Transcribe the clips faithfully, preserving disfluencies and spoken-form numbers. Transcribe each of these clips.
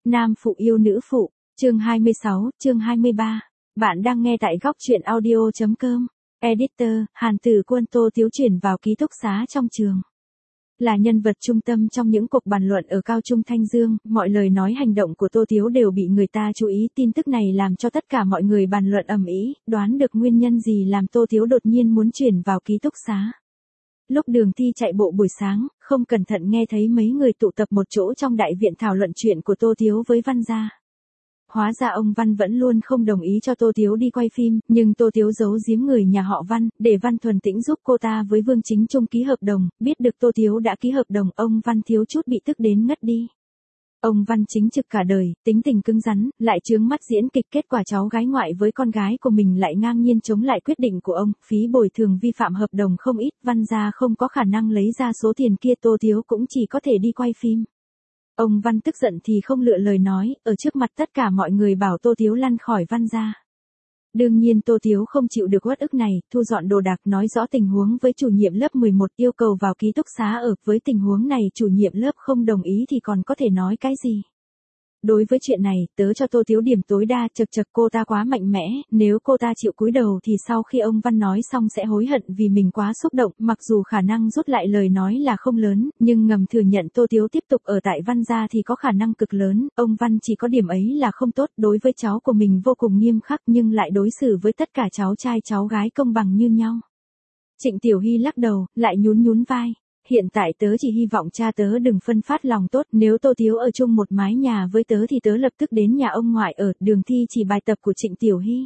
Nam phụ yêu nữ phụ, chương hai mươi sáu, chương hai mươi ba. Bạn đang nghe tại góc truyện audio.com. Editor, Hàn Tử Quân. Tô Tiếu chuyển vào ký túc xá trong trường. Là nhân vật trung tâm trong những cuộc bàn luận ở Cao Trung Thanh Dương, mọi lời nói hành động của Tô Tiếu đều bị người ta chú ý. Tin tức này làm cho tất cả mọi người bàn luận ầm ĩ, đoán được nguyên nhân gì làm Tô Tiếu đột nhiên muốn chuyển vào ký túc xá. Lúc Đường Thi chạy bộ buổi sáng, không cẩn thận nghe thấy mấy người tụ tập một chỗ trong đại viện thảo luận chuyện của Tô Tiếu với Văn gia. Hóa ra ông Văn vẫn luôn không đồng ý cho Tô Tiếu đi quay phim, nhưng Tô Tiếu giấu giếm người nhà họ Văn, để Văn Thuần Tĩnh giúp cô ta với Vương Chính Trung ký hợp đồng. Biết được Tô Tiếu đã ký hợp đồng, ông Văn thiếu chút bị tức đến ngất đi. Ông Văn chính trực cả đời, tính tình cứng rắn, lại chướng mắt diễn kịch, kết quả cháu gái ngoại với con gái của mình lại ngang nhiên chống lại quyết định của ông, phí bồi thường vi phạm hợp đồng không ít, Văn gia không có khả năng lấy ra số tiền kia, Tô Tiếu cũng chỉ có thể đi quay phim. Ông Văn tức giận thì không lựa lời nói, ở trước mặt tất cả mọi người bảo Tô Tiếu lăn khỏi Văn gia. Đương nhiên Tô Tiếu không chịu được uất ức này, thu dọn đồ đạc nói rõ tình huống với chủ nhiệm lớp mười một, yêu cầu vào ký túc xá ở. Với tình huống này chủ nhiệm lớp không đồng ý thì còn có thể nói cái gì. Đối với chuyện này, tớ cho Tô Tiếu điểm tối đa, chật chật cô ta quá mạnh mẽ, nếu cô ta chịu cúi đầu thì sau khi ông Văn nói xong sẽ hối hận vì mình quá xúc động. Mặc dù khả năng rút lại lời nói là không lớn, nhưng ngầm thừa nhận Tô Tiếu tiếp tục ở tại Văn gia thì có khả năng cực lớn. Ông Văn chỉ có điểm ấy là không tốt, đối với cháu của mình vô cùng nghiêm khắc nhưng lại đối xử với tất cả cháu trai cháu gái công bằng như nhau. Trịnh Tiểu Hy lắc đầu, lại nhún nhún vai. Hiện tại tớ chỉ hy vọng cha tớ đừng phân phát lòng tốt, nếu Tô Tiếu ở chung một mái nhà với tớ thì tớ lập tức đến nhà ông ngoại ở. Đường Thi chỉ bài tập của Trịnh Tiểu Hy.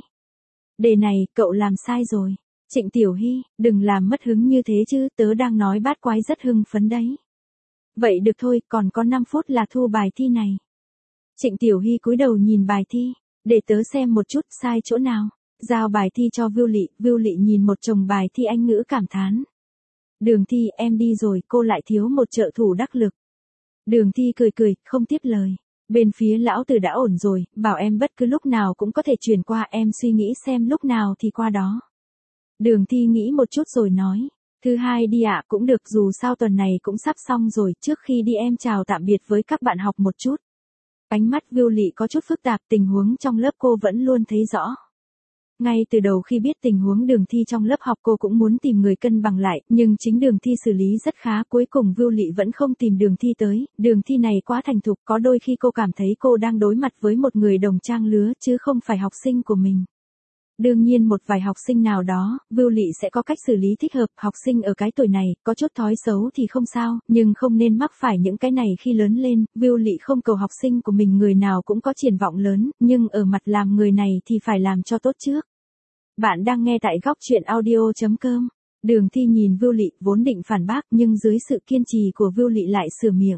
Đề này, cậu làm sai rồi. Trịnh Tiểu Hy, đừng làm mất hứng như thế chứ, tớ đang nói bát quái rất hưng phấn đấy. Vậy được thôi, còn có năm phút là thu bài thi này. Trịnh Tiểu Hy cúi đầu nhìn bài thi, để tớ xem một chút, sai chỗ nào. Giao bài thi cho Vưu Lị, Vưu Lị nhìn một chồng bài thi Anh ngữ cảm thán. Đường Thi, em đi rồi, cô lại thiếu một trợ thủ đắc lực. Đường Thi cười cười, không tiếp lời. Bên phía lão tử đã ổn rồi, bảo em bất cứ lúc nào cũng có thể chuyển qua, em suy nghĩ xem lúc nào thì qua đó. Đường Thi nghĩ một chút rồi nói. Thứ hai đi ạ, cũng được, dù sao tuần này cũng sắp xong rồi, trước khi đi em chào tạm biệt với các bạn học một chút. Ánh mắt Vưu Lị có chút phức tạp, tình huống trong lớp cô vẫn luôn thấy rõ. Ngay từ đầu khi biết tình huống Đường Thi trong lớp học cô cũng muốn tìm người cân bằng lại, nhưng chính Đường Thi xử lý rất khá, cuối cùng Vưu Lị vẫn không tìm Đường Thi tới. Đường Thi này quá thành thục, có đôi khi cô cảm thấy cô đang đối mặt với một người đồng trang lứa chứ không phải học sinh của mình. Đương nhiên một vài học sinh nào đó, Vưu Lị sẽ có cách xử lý thích hợp. Học sinh ở cái tuổi này, có chút thói xấu thì không sao, nhưng không nên mắc phải những cái này khi lớn lên. Vưu Lị không cầu học sinh của mình người nào cũng có triển vọng lớn, nhưng ở mặt làm người này thì phải làm cho tốt trước. Bạn đang nghe tại góc truyện audio.com. Đường Thi nhìn Vưu Lị, vốn định phản bác nhưng dưới sự kiên trì của Vưu Lị lại sửa miệng.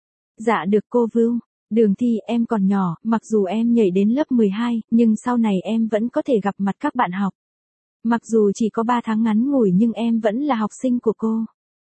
Dạ được cô Vưu. Đường Thi, em còn nhỏ, mặc dù em nhảy đến lớp mười hai, nhưng sau này em vẫn có thể gặp mặt các bạn học. Mặc dù chỉ có ba tháng ngắn ngủi nhưng em vẫn là học sinh của cô.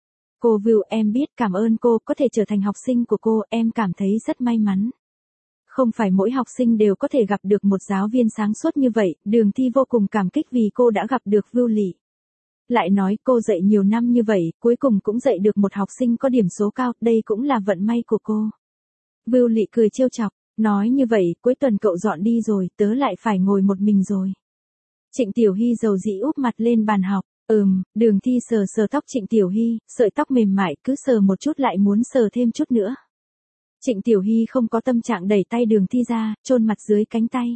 Cô Vưu, em biết, cảm ơn cô, có thể trở thành học sinh của cô, em cảm thấy rất may mắn. Không phải mỗi học sinh đều có thể gặp được một giáo viên sáng suốt như vậy, Đường Thi vô cùng cảm kích vì cô đã gặp được Vưu Lị. Lại nói cô dạy nhiều năm như vậy, cuối cùng cũng dạy được một học sinh có điểm số cao, đây cũng là vận may của cô. Vưu Lị cười trêu chọc, nói như vậy, cuối tuần cậu dọn đi rồi, tớ lại phải ngồi một mình rồi. Trịnh Tiểu Hy dầu dĩ úp mặt lên bàn học, ừm, Đường Thi sờ sờ tóc Trịnh Tiểu Hy, sợi tóc mềm mại, cứ sờ một chút lại muốn sờ thêm chút nữa. Trịnh Tiểu Hy không có tâm trạng đẩy tay Đường Thi ra, chôn mặt dưới cánh tay.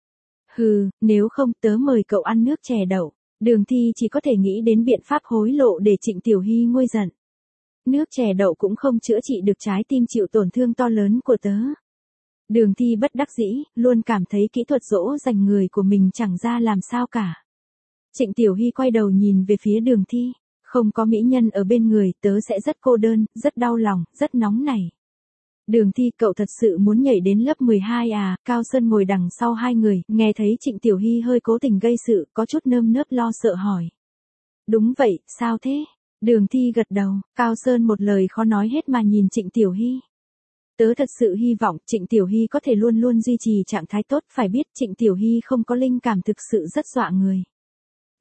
Hừ, nếu không tớ mời cậu ăn nước chè đậu. Đường Thi chỉ có thể nghĩ đến biện pháp hối lộ để Trịnh Tiểu Hy nguôi giận. Nước chè đậu cũng không chữa trị được trái tim chịu tổn thương to lớn của tớ. Đường Thi bất đắc dĩ, luôn cảm thấy kỹ thuật dỗ dành người của mình chẳng ra làm sao cả. Trịnh Tiểu Hy quay đầu nhìn về phía Đường Thi. Không có mỹ nhân ở bên người, tớ sẽ rất cô đơn, rất đau lòng, rất nóng nảy. Đường Thi, cậu thật sự muốn nhảy đến lớp mười hai à? Cao Sơn ngồi đằng sau hai người, nghe thấy Trịnh Tiểu Hy hơi cố tình gây sự, có chút nơm nớp lo sợ hỏi. Đúng vậy, sao thế? Đường Thi gật đầu, Cao Sơn một lời khó nói hết mà nhìn Trịnh Tiểu Hy. Tớ thật sự hy vọng Trịnh Tiểu Hy có thể luôn luôn duy trì trạng thái tốt, phải biết Trịnh Tiểu Hy không có linh cảm thực sự rất dọa người.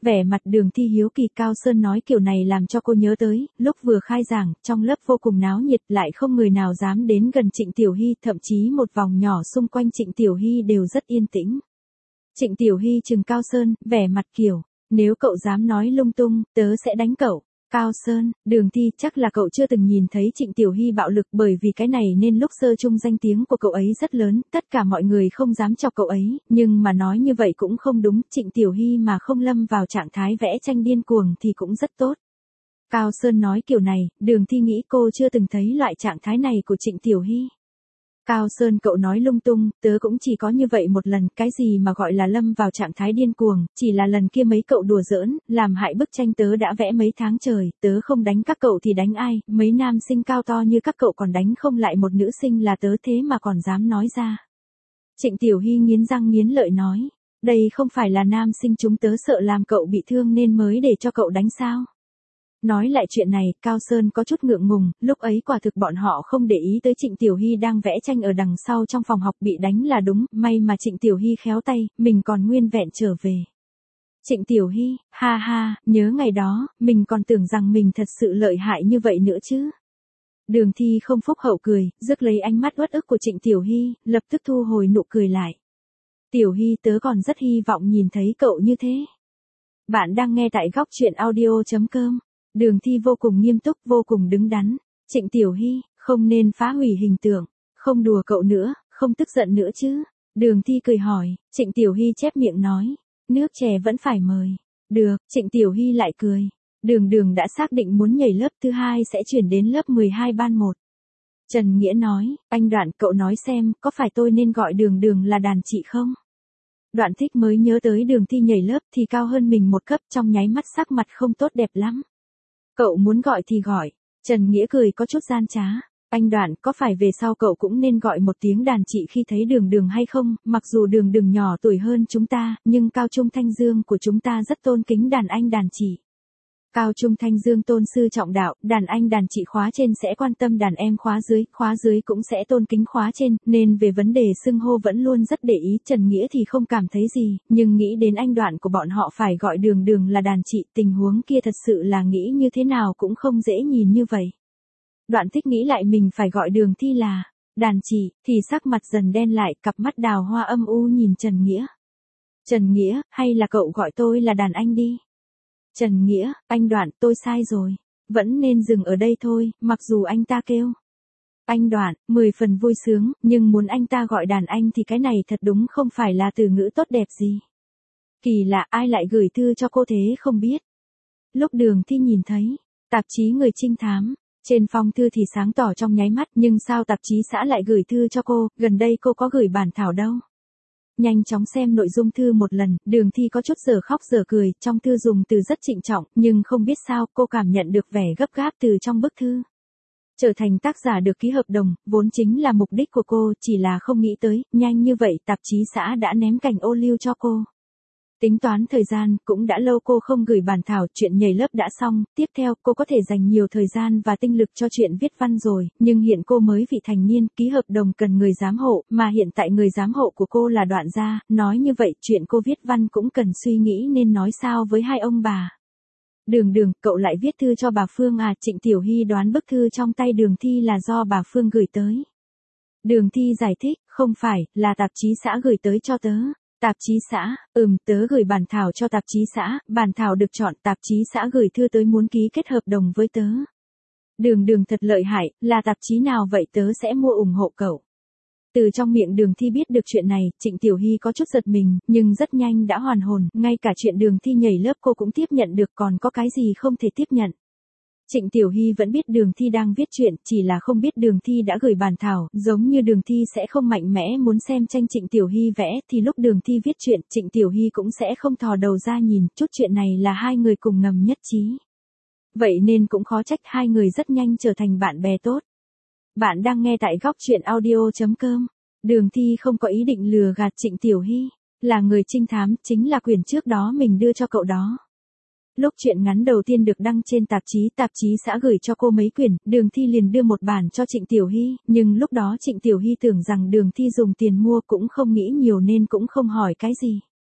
Vẻ mặt Đường Thi hiếu kỳ. Cao Sơn nói kiểu này làm cho cô nhớ tới, lúc vừa khai giảng, trong lớp vô cùng náo nhiệt, lại không người nào dám đến gần Trịnh Tiểu Hy, thậm chí một vòng nhỏ xung quanh Trịnh Tiểu Hy đều rất yên tĩnh. Trịnh Tiểu Hy chừng Cao Sơn, vẻ mặt kiểu, nếu cậu dám nói lung tung, tớ sẽ đánh cậu. Cao Sơn, Đường Thi, chắc là cậu chưa từng nhìn thấy Trịnh Tiểu Hy bạo lực, bởi vì cái này nên lúc sơ chung danh tiếng của cậu ấy rất lớn, tất cả mọi người không dám chọc cậu ấy, nhưng mà nói như vậy cũng không đúng, Trịnh Tiểu Hy mà không lâm vào trạng thái vẽ tranh điên cuồng thì cũng rất tốt. Cao Sơn nói kiểu này, Đường Thi nghĩ cô chưa từng thấy loại trạng thái này của Trịnh Tiểu Hy. Cao Sơn, cậu nói lung tung, tớ cũng chỉ có như vậy một lần, cái gì mà gọi là lâm vào trạng thái điên cuồng, chỉ là lần kia mấy cậu đùa giỡn, làm hại bức tranh tớ đã vẽ mấy tháng trời, tớ không đánh các cậu thì đánh ai, mấy nam sinh cao to như các cậu còn đánh không lại một nữ sinh là tớ, thế mà còn dám nói ra. Trịnh Tiểu Hy nghiến răng nghiến lợi nói, đây không phải là nam sinh chúng tớ sợ làm cậu bị thương nên mới để cho cậu đánh sao? Nói lại chuyện này, Cao Sơn có chút ngượng ngùng, lúc ấy quả thực bọn họ không để ý tới Trịnh Tiểu Hy đang vẽ tranh ở đằng sau trong phòng học, bị đánh là đúng, may mà Trịnh Tiểu Hy khéo tay, mình còn nguyên vẹn trở về. Trịnh Tiểu Hy, ha ha, nhớ ngày đó, mình còn tưởng rằng mình thật sự lợi hại như vậy nữa chứ. Đường Thi không phúc hậu cười, rước lấy ánh mắt uất ức của Trịnh Tiểu Hy, lập tức thu hồi nụ cười lại. Tiểu Hy, tớ còn rất hy vọng nhìn thấy cậu như thế. Bạn đang nghe tại góc truyện audio chấm com. Đường Thi vô cùng nghiêm túc, vô cùng đứng đắn. Trịnh Tiểu Hy, không nên phá hủy hình tượng, không đùa cậu nữa, không tức giận nữa chứ. Đường Thi cười hỏi, Trịnh Tiểu Hy chép miệng nói, nước chè vẫn phải mời. Được, Trịnh Tiểu Hy lại cười. Đường Đường đã xác định muốn nhảy lớp thứ hai sẽ chuyển đến lớp mười hai ban một. Trần Nghĩa nói, anh Đoạn, cậu nói xem, có phải tôi nên gọi Đường Đường là đàn chị không? Đoạn Thích mới nhớ tới Đường Thi nhảy lớp thì cao hơn mình một cấp, trong nháy mắt sắc mặt không tốt đẹp lắm. Cậu muốn gọi thì gọi. Trần Nghĩa cười có chút gian trá. Anh Đoạn, có phải về sau cậu cũng nên gọi một tiếng đàn chị khi thấy Đường Đường hay không? Mặc dù Đường Đường nhỏ tuổi hơn chúng ta, nhưng Cao Trung Thanh Dương của chúng ta rất tôn kính đàn anh đàn chị. Cao Trung Thanh Dương tôn sư trọng đạo, đàn anh đàn chị khóa trên sẽ quan tâm đàn em khóa dưới, khóa dưới cũng sẽ tôn kính khóa trên, nên về vấn đề xưng hô vẫn luôn rất để ý. Trần Nghĩa thì không cảm thấy gì, nhưng nghĩ đến anh Đoạn của bọn họ phải gọi Đường Đường là đàn chị, tình huống kia thật sự là nghĩ như thế nào cũng không dễ nhìn như vậy. Đoạn Thích nghĩ lại mình phải gọi Đường Thi là đàn chị, thì sắc mặt dần đen lại, cặp mắt đào hoa âm u nhìn Trần Nghĩa. Trần Nghĩa, hay là cậu gọi tôi là đàn anh đi. Trần Nghĩa, anh Đoạn, tôi sai rồi. Vẫn nên dừng ở đây thôi, mặc dù anh ta kêu. Anh Đoạn, mười phần vui sướng, nhưng muốn anh ta gọi đàn anh thì cái này thật đúng không phải là từ ngữ tốt đẹp gì. Kỳ lạ, ai lại gửi thư cho cô thế không biết. Lúc Đường Thi nhìn thấy, tạp chí Người Trinh Thám, trên phong thư thì sáng tỏ trong nháy mắt, nhưng sao tạp chí xã lại gửi thư cho cô, gần đây cô có gửi bản thảo đâu. Nhanh chóng xem nội dung thư một lần, Đường Thi có chút giờ khóc giờ cười, trong thư dùng từ rất trịnh trọng, nhưng không biết sao cô cảm nhận được vẻ gấp gáp từ trong bức thư. Trở thành tác giả được ký hợp đồng, vốn chính là mục đích của cô, chỉ là không nghĩ tới, nhanh như vậy tạp chí xã đã ném cành ô liu cho cô. Tính toán thời gian, cũng đã lâu cô không gửi bản thảo, chuyện nhảy lớp đã xong, tiếp theo cô có thể dành nhiều thời gian và tinh lực cho chuyện viết văn rồi, nhưng hiện cô mới vị thành niên, ký hợp đồng cần người giám hộ, mà hiện tại người giám hộ của cô là Đoạn gia, nói như vậy chuyện cô viết văn cũng cần suy nghĩ nên nói sao với hai ông bà. Đường Đường, cậu lại viết thư cho bà Phương à? Trịnh Tiểu Hy đoán bức thư trong tay Đường Thi là do bà Phương gửi tới. Đường Thi giải thích, không phải, là tạp chí xã gửi tới cho tớ. Tạp chí xã, ừm, tớ gửi bản thảo cho tạp chí xã, bản thảo được chọn, tạp chí xã gửi thư tới muốn ký kết hợp đồng với tớ. Đường Đường thật lợi hại, là tạp chí nào vậy, tớ sẽ mua ủng hộ cậu. Từ trong miệng Đường Thi biết được chuyện này, Trịnh Tiểu Hy có chút giật mình, nhưng rất nhanh đã hoàn hồn, ngay cả chuyện Đường Thi nhảy lớp cô cũng tiếp nhận được, còn có cái gì không thể tiếp nhận. Trịnh Tiểu Hy vẫn biết Đường Thi đang viết chuyện, chỉ là không biết Đường Thi đã gửi bản thảo, giống như Đường Thi sẽ không mạnh mẽ muốn xem tranh Trịnh Tiểu Hy vẽ, thì lúc Đường Thi viết chuyện, Trịnh Tiểu Hy cũng sẽ không thò đầu ra nhìn, chút chuyện này là hai người cùng ngầm nhất trí. Vậy nên cũng khó trách hai người rất nhanh trở thành bạn bè tốt. Bạn đang nghe tại góc truyện audio chấm com. Đường Thi không có ý định lừa gạt Trịnh Tiểu Hy, là người trinh thám, chính là quyển trước đó mình đưa cho cậu đó. Lúc truyện ngắn đầu tiên được đăng trên tạp chí, tạp chí xã gửi cho cô mấy quyển, Đường Thi liền đưa một bản cho Trịnh Tiểu Hy, nhưng lúc đó Trịnh Tiểu Hy tưởng rằng Đường Thi dùng tiền mua, cũng không nghĩ nhiều nên cũng không hỏi cái gì.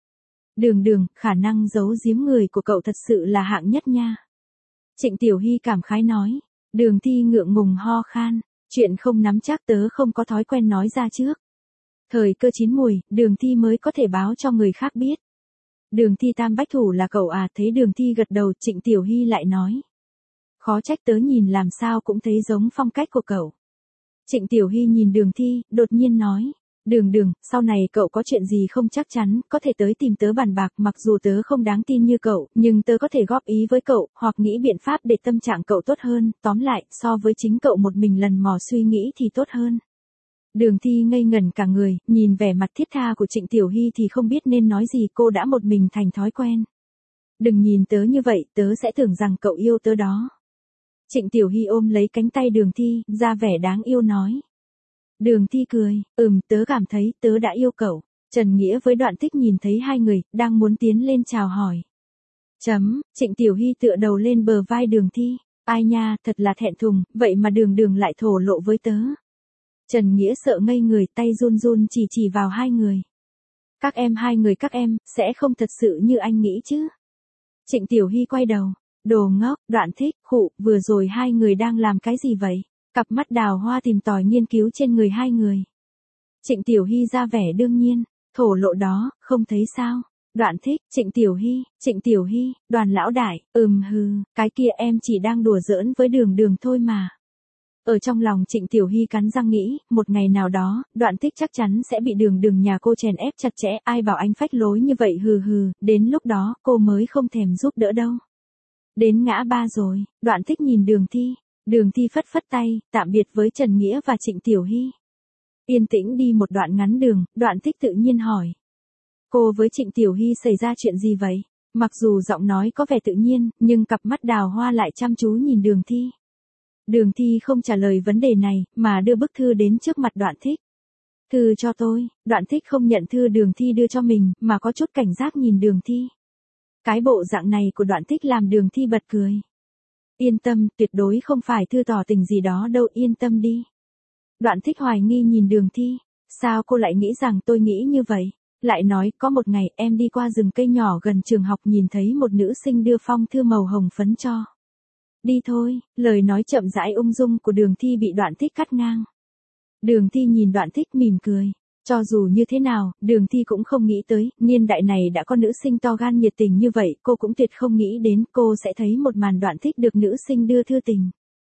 Đường đường, khả năng giấu giếm người của cậu thật sự là hạng nhất nha. Trịnh Tiểu Hy cảm khái nói. Đường Thi ngượng ngùng ho khan. Chuyện không nắm chắc tớ không có thói quen nói ra trước. Thời cơ chín mùi, Đường Thi mới có thể báo cho người khác biết. Đường Thi tam bách thủ là cậu à, thấy Đường Thi gật đầu, Trịnh Tiểu Hy lại nói. Khó trách tớ nhìn làm sao cũng thấy giống phong cách của cậu. Trịnh Tiểu Hy nhìn Đường Thi, đột nhiên nói. Đường đường, sau này cậu có chuyện gì không chắc chắn, có thể tới tìm tớ bàn bạc, mặc dù tớ không đáng tin như cậu, nhưng tớ có thể góp ý với cậu, hoặc nghĩ biện pháp để tâm trạng cậu tốt hơn, tóm lại, so với chính cậu một mình lần mò suy nghĩ thì tốt hơn. Đường Thi ngây ngẩn cả người, nhìn vẻ mặt thiết tha của Trịnh Tiểu Hy thì không biết nên nói gì, cô đã một mình thành thói quen. Đừng nhìn tớ như vậy, tớ sẽ tưởng rằng cậu yêu tớ đó. Trịnh Tiểu Hy ôm lấy cánh tay Đường Thi, ra vẻ đáng yêu nói. Đường Thi cười, ừm, tớ cảm thấy tớ đã yêu cậu. Trần Nghĩa với Đoạn Tích nhìn thấy hai người, đang muốn tiến lên chào hỏi. Chấm, Trịnh Tiểu Hy tựa đầu lên bờ vai Đường Thi. Ai nha, thật là thẹn thùng, vậy mà đường đường lại thổ lộ với tớ. Trần Nghĩa sợ ngây người, tay run run chỉ chỉ vào hai người. Các em hai người các em, sẽ không thật sự như anh nghĩ chứ. Trịnh Tiểu Hy quay đầu. Đồ ngốc, Đoạn Thích, khụ, vừa rồi hai người đang làm cái gì vậy? Cặp mắt đào hoa tìm tòi nghiên cứu trên người hai người. Trịnh Tiểu Hy ra vẻ đương nhiên, thổ lộ đó, không thấy sao? Đoạn Thích, Trịnh Tiểu Hy, Trịnh Tiểu Hy, Đoàn lão đại, ừm hừ, cái kia em chỉ đang đùa giỡn với đường đường thôi mà. Ở trong lòng Trịnh Tiểu Hy cắn răng nghĩ, một ngày nào đó, Đoạn Thích chắc chắn sẽ bị đường đường nhà cô chèn ép chặt chẽ, ai bảo anh phách lối như vậy hừ hừ, đến lúc đó, cô mới không thèm giúp đỡ đâu. Đến ngã ba rồi, Đoạn Thích nhìn Đường Thi. Đường Thi phất phất tay, tạm biệt với Trần Nghĩa và Trịnh Tiểu Hy. Yên tĩnh đi một đoạn ngắn đường, Đoạn Thích tự nhiên hỏi. Cô với Trịnh Tiểu Hy xảy ra chuyện gì vậy? Mặc dù giọng nói có vẻ tự nhiên, nhưng cặp mắt đào hoa lại chăm chú nhìn Đường Thi. Đường Thi không trả lời vấn đề này, mà đưa bức thư đến trước mặt Đoạn Thích. Thư cho tôi, Đoạn Thích không nhận thư Đường Thi đưa cho mình, mà có chút cảnh giác nhìn Đường Thi. Cái bộ dạng này của Đoạn Thích làm Đường Thi bật cười. Yên tâm, tuyệt đối không phải thư tỏ tình gì đó đâu, yên tâm đi. Đoạn Thích hoài nghi nhìn Đường Thi. Sao cô lại nghĩ rằng tôi nghĩ như vậy? Lại nói, có một ngày em đi qua rừng cây nhỏ gần trường học nhìn thấy một nữ sinh đưa phong thư màu hồng phấn cho. Đi thôi, lời nói chậm rãi ung dung của Đường Thi bị Đoạn Thích cắt ngang. Đường Thi nhìn Đoạn Thích mỉm cười. Cho dù như thế nào, Đường Thi cũng không nghĩ tới, niên đại này đã có nữ sinh to gan nhiệt tình như vậy, cô cũng tuyệt không nghĩ đến cô sẽ thấy một màn Đoạn Thích được nữ sinh đưa thư tình.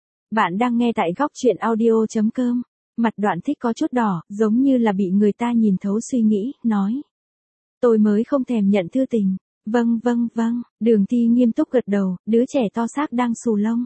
Bạn đang nghe tại góc truyện audio chấm com. Mặt Đoạn Thích có chút đỏ, giống như là bị người ta nhìn thấu suy nghĩ, nói. Tôi mới không thèm nhận thư tình. Vâng vâng vâng, Đường Thi nghiêm túc gật đầu, đứa trẻ to xác đang xù lông.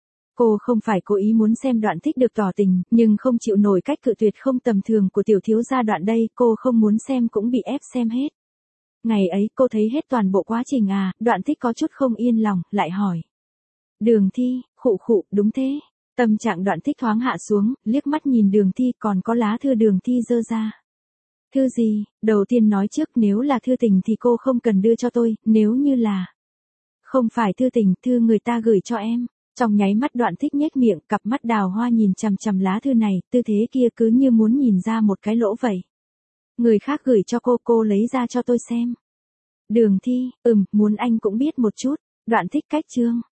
Cô không phải cố ý muốn xem Đoạn Thích được tỏ tình, nhưng không chịu nổi cách cự tuyệt không tầm thường của tiểu thiếu gia Đoạn đây, cô không muốn xem cũng bị ép xem hết. Ngày ấy cô thấy hết toàn bộ quá trình à, Đoạn Thích có chút không yên lòng, lại hỏi. Đường Thi, khụ khụ, đúng thế. Tâm trạng Đoạn Thích thoáng hạ xuống, liếc mắt nhìn Đường Thi, còn có lá thư Đường Thi giơ ra. Thư gì, đầu tiên nói trước, nếu là thư tình thì cô không cần đưa cho tôi, nếu như là. Không phải thư tình, thư người ta gửi cho em. Trong nháy mắt Đoạn Thích nhếch miệng, cặp mắt đào hoa nhìn chằm chằm lá thư này, tư thế kia cứ như muốn nhìn ra một cái lỗ vậy. Người khác gửi cho cô, cô lấy ra cho tôi xem. Đường Thi, ừm, muốn anh cũng biết một chút. Đoạn Thích cách chương.